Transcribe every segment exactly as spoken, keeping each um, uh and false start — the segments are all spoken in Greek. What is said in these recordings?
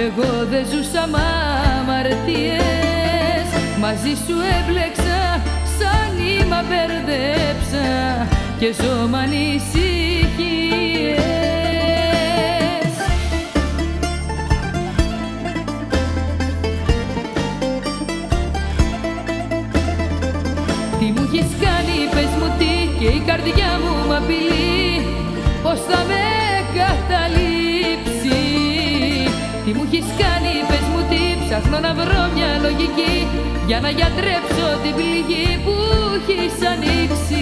Εγώ δεν ζούσα μ' αμαρτίες, μαζί σου έμπλεξα σαν νήμα μπερδέψα και ζω μ' ανησυχίες. Τι μου έχεις κάνει πες μου τι και η καρδιά μου μ' απειλεί πως θα με καταλήψει. Τι μου έχεις κάνει πες μου τι, ψάχνω να βρω μια λογική για να γιατρέψω την πληγή που έχεις ανοίξει.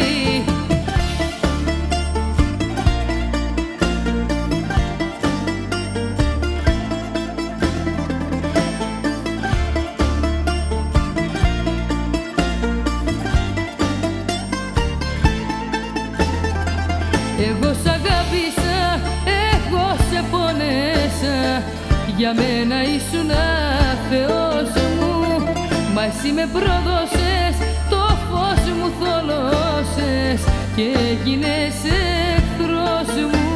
Εγώ σ' αγάπησα, εγώ σε πονέσα, για μένα ήσουν Θεός μου, μα εσύ με πρόδωσες, το φως μου θολώσες και έγινες εχθρός μου.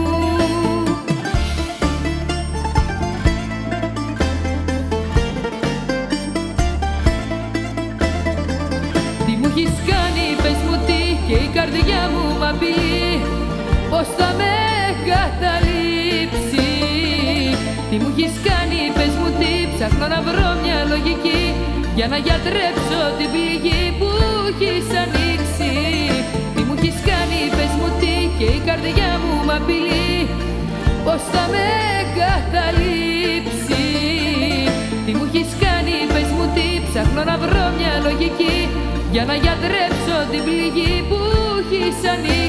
Τι μου έχεις κάνει πες μου τι και η καρδιά μου μ' απειλεί πως θα με καταλήψει. Τι μου έχεις κάνει πες μου τι, ψάχνω να βρω μια λογική για να γιατρέψω την πληγή που έχεις ανοίξει. Τι μου έχεις κάνει πες μου τι και η καρδιά μου μ' απειλεί πως θα με καταλήψει. Τι μου έχεις κάνει πες μου τι, ψάχνω να βρω μια λογική για να γιατρέψω την πληγή που έχεις ανοίξει.